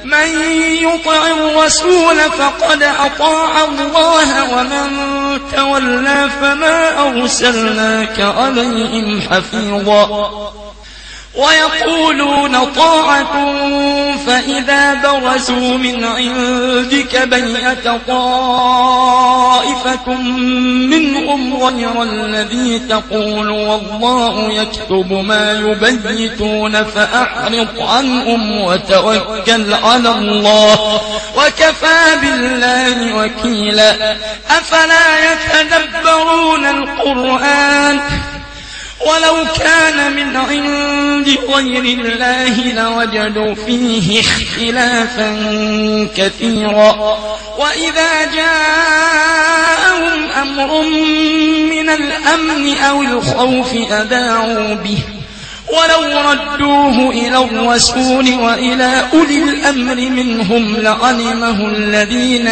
من يطع الرسول فقد أطاع الله ومن تولى فما أرسلناك عليهم حفيظا ويقولون طاعة فإذا برزوا من عندك بيت طائفة منهم غير الذي تقول والله يكتب ما يبيتون فأعرض عنهم وتوكل على الله وكفى بالله وكيلا أفلا يتدبرون القرآن ولو كان من عند غير الله لوجدوا فيه اختلافا كثيرا وإذا جاءهم أمر من الأمن أو الخوف أذاعوا به ولو ردوه إلى الرسول وإلى أولي الأمر منهم لعلمه الذين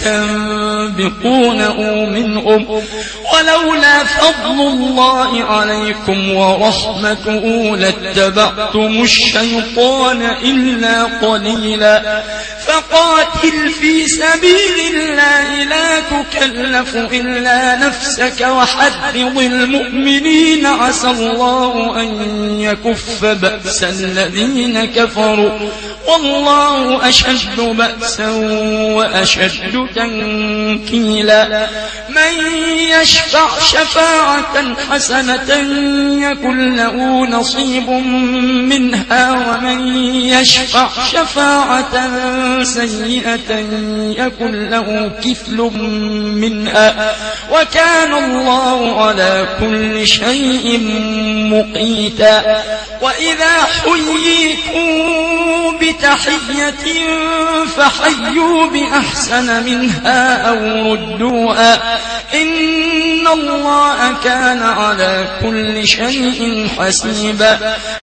يستنبطونه منهم ولولا فضل الله عليكم ورحمته لاتبعتم الشيطان إلا قليلا فقاتل في سبيل الله لا تكلف إلا نفسك وحرض المؤمنين عسى الله أن يكف بأس الذين كفروا والله أشد بأسا وأشد تنكيلا من يشفع شفاعة حسنة يكن له نصيب منها ومن يشفع شفاعة سيئة يكن له كفل منها وكان الله على كل شيء مقيتا وإذا حييتم بتحية فحيوا بأحسن منها أو ردوها إن الله كان على كل شيء حسيبا